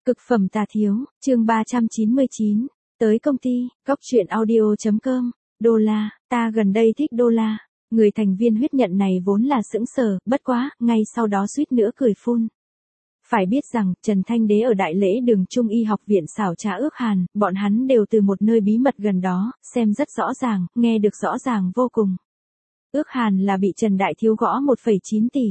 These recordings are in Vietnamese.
Cực phẩm tà thiếu, chương 399. Tới công ty, góc truyện audio.com. Đô la, ta gần đây thích đô la. Người thành viên huyết nhận này vốn là sững sờ, bất quá, ngay sau đó suýt nữa cười phun. Phải biết rằng, Trần Thanh Đế ở Đại Lễ Đường Trung Y học viện xảo trá ước hàn, bọn hắn đều từ một nơi bí mật gần đó, xem rất rõ ràng, nghe được rõ ràng vô cùng. Ước hàn là bị Trần Đại Thiếu gõ 1,9 tỷ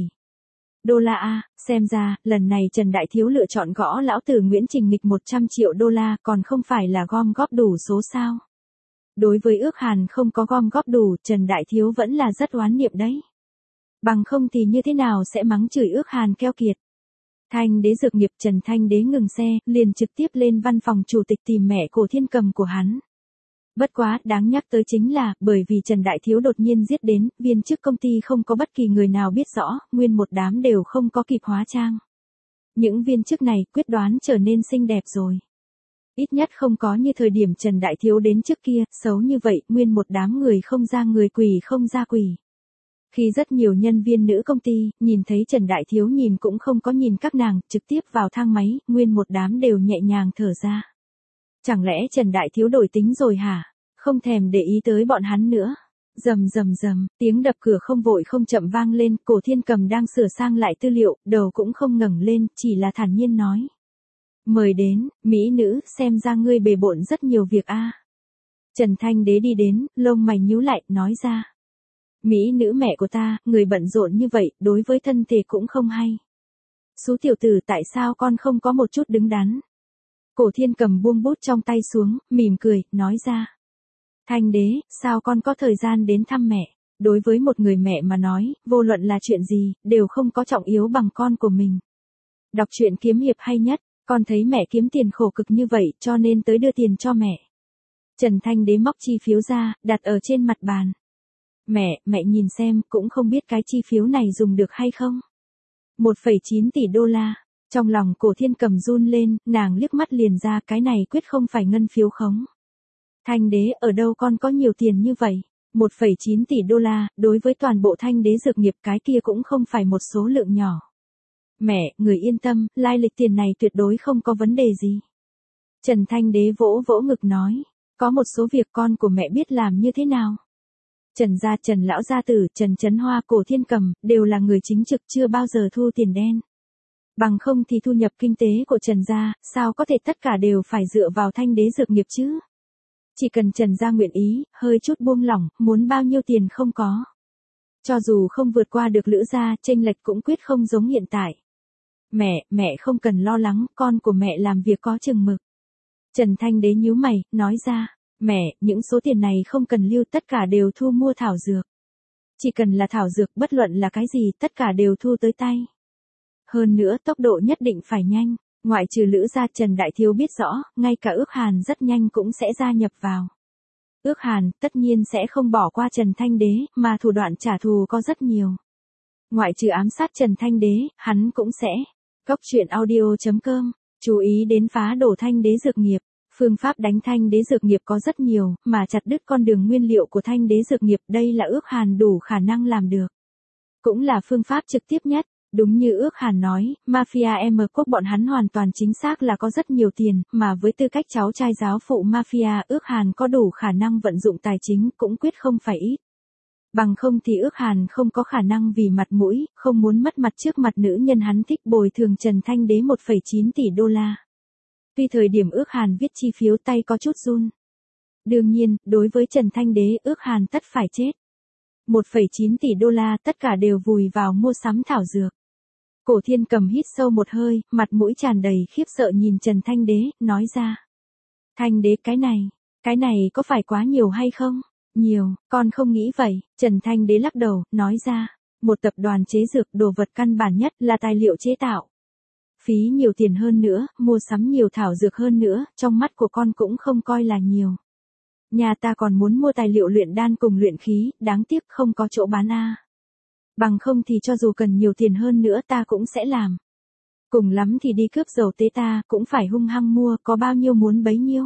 đô la a, xem ra, lần này Trần Đại Thiếu lựa chọn gõ lão tử Nguyễn Trình Nghịch 100 triệu đô la, còn không phải là gom góp đủ số sao. Đối với ước hàn không có gom góp đủ, Trần Đại Thiếu vẫn là rất oán niệm đấy. Bằng không thì như thế nào sẽ mắng chửi ước hàn keo kiệt. Thanh Đế dược nghiệp. Trần Thanh Đế ngừng xe, liền trực tiếp lên văn phòng chủ tịch tìm mẹ Cổ Thiên Cầm của hắn. Bất quá, đáng nhắc tới chính là, bởi vì Trần Đại Thiếu đột nhiên giết đến, viên chức công ty không có bất kỳ người nào biết rõ, nguyên một đám đều không có kịp hóa trang. Những viên chức này quyết đoán trở nên xinh đẹp rồi. Ít nhất không có như thời điểm Trần Đại Thiếu đến trước kia, xấu như vậy, nguyên một đám người không ra người quỷ không ra quỷ. Khi rất nhiều nhân viên nữ công ty, nhìn thấy Trần Đại Thiếu nhìn cũng không có nhìn các nàng, trực tiếp vào thang máy, nguyên một đám đều nhẹ nhàng thở ra. Chẳng lẽ Trần Đại Thiếu đổi tính rồi hả? Không thèm để ý tới bọn hắn nữa. Rầm rầm rầm, tiếng đập cửa không vội không chậm vang lên, Cổ Thiên Cầm đang sửa sang lại tư liệu, đầu cũng không ngẩng lên, chỉ là thản nhiên nói. Mời đến, mỹ nữ, xem ra ngươi bề bộn rất nhiều việc a. Trần Thanh Đế đi đến, lông mày nhíu lại, nói ra. Mỹ nữ mẹ của ta, người bận rộn như vậy, đối với thân thể cũng không hay. Sú tiểu tử, tại sao con không có một chút đứng đắn? Cổ Thiên Cầm buông bút trong tay xuống, mỉm cười, nói ra. Thanh Đế, sao con có thời gian đến thăm mẹ? Đối với một người mẹ mà nói, vô luận là chuyện gì, đều không có trọng yếu bằng con của mình. Đọc truyện kiếm hiệp hay nhất, con thấy mẹ kiếm tiền khổ cực như vậy, cho nên tới đưa tiền cho mẹ. Trần Thanh Đế móc chi phiếu ra, đặt ở trên mặt bàn. Mẹ nhìn xem, cũng không biết cái chi phiếu này dùng được hay không? 1,9 tỷ đô la. Trong lòng Cổ Thiên Cầm run lên, nàng liếc mắt liền ra cái này quyết không phải ngân phiếu khống. Thanh Đế, ở đâu con có nhiều tiền như vậy? 1,9 tỷ đô la, đối với toàn bộ Thanh Đế dược nghiệp cái kia cũng không phải một số lượng nhỏ. Mẹ, người yên tâm, lai lịch tiền này tuyệt đối không có vấn đề gì. Trần Thanh Đế vỗ vỗ ngực nói, có một số việc con của mẹ biết làm như thế nào. Trần gia, Trần lão gia tử, Trần Chấn Hoa, Cổ Thiên Cầm, đều là người chính trực chưa bao giờ thu tiền đen. Bằng không thì thu nhập kinh tế của Trần gia, sao có thể tất cả đều phải dựa vào Thanh Đế dược nghiệp chứ? Chỉ cần Trần gia nguyện ý, hơi chút buông lỏng, muốn bao nhiêu tiền không có. Cho dù không vượt qua được Lữ gia, chênh lệch cũng quyết không giống hiện tại. Mẹ không cần lo lắng, con của mẹ làm việc có chừng mực. Trần Thanh Đế nhíu mày, nói ra, mẹ, những số tiền này không cần lưu, tất cả đều thu mua thảo dược. Chỉ cần là thảo dược, bất luận là cái gì, tất cả đều thu tới tay. Hơn nữa, tốc độ nhất định phải nhanh. Ngoại trừ Lữ gia, Trần Đại Thiếu biết rõ, ngay cả ước hàn rất nhanh cũng sẽ gia nhập vào. Ước hàn, tất nhiên sẽ không bỏ qua Trần Thanh Đế, mà thủ đoạn trả thù có rất nhiều. Ngoại trừ ám sát Trần Thanh Đế, hắn cũng sẽ. Góc truyện audio.com, chú ý đến phá đổ Thanh Đế dược nghiệp. Phương pháp đánh Thanh Đế dược nghiệp có rất nhiều, mà chặt đứt con đường nguyên liệu của Thanh Đế dược nghiệp, đây là ước hàn đủ khả năng làm được. Cũng là phương pháp trực tiếp nhất. Đúng như ước hàn nói, mafia M quốc bọn hắn hoàn toàn chính xác là có rất nhiều tiền, mà với tư cách cháu trai giáo phụ mafia, ước hàn có đủ khả năng vận dụng tài chính, cũng quyết không phải ít. Bằng không thì ước hàn không có khả năng vì mặt mũi, không muốn mất mặt trước mặt nữ nhân hắn thích bồi thường Trần Thanh Đế 1,9 tỷ đô la. Tuy thời điểm ước hàn viết chi phiếu tay có chút run. Đương nhiên, đối với Trần Thanh Đế, ước hàn tất phải chết. 1,9 tỷ đô la tất cả đều vùi vào mua sắm thảo dược. Cổ Thiên Cầm hít sâu một hơi, mặt mũi tràn đầy khiếp sợ nhìn Trần Thanh Đế, nói ra. Thanh Đế, cái này có phải quá nhiều hay không? Nhiều, con không nghĩ vậy. Trần Thanh Đế lắc đầu, nói ra. Một tập đoàn chế dược, đồ vật căn bản nhất là tài liệu chế tạo. Phí nhiều tiền hơn nữa, mua sắm nhiều thảo dược hơn nữa, trong mắt của con cũng không coi là nhiều. Nhà ta còn muốn mua tài liệu luyện đan cùng luyện khí, đáng tiếc không có chỗ bán a. Bằng không thì cho dù cần nhiều tiền hơn nữa ta cũng sẽ làm. Cùng lắm thì đi cướp dầu tế ta, cũng phải hung hăng mua, có bao nhiêu muốn bấy nhiêu.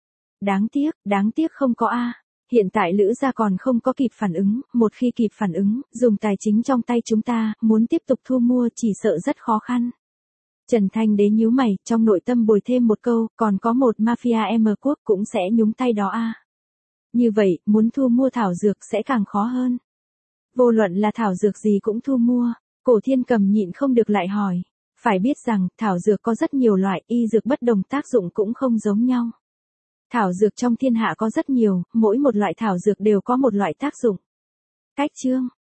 Đáng tiếc không có a. Hiện tại Lữ gia còn không có kịp phản ứng, một khi kịp phản ứng, dùng tài chính trong tay chúng ta, muốn tiếp tục thu mua chỉ sợ rất khó khăn. Trần Thanh Đế nhíu mày, trong nội tâm bồi thêm một câu, còn có một mafia M quốc cũng sẽ nhúng tay đó à. Như vậy, muốn thu mua thảo dược sẽ càng khó hơn. Vô luận là thảo dược gì cũng thu mua. Cổ Thiên Cầm nhịn không được lại hỏi. Phải biết rằng, thảo dược có rất nhiều loại, y dược bất đồng tác dụng cũng không giống nhau. Thảo dược trong thiên hạ có rất nhiều, mỗi một loại thảo dược đều có một loại tác dụng. Cách chương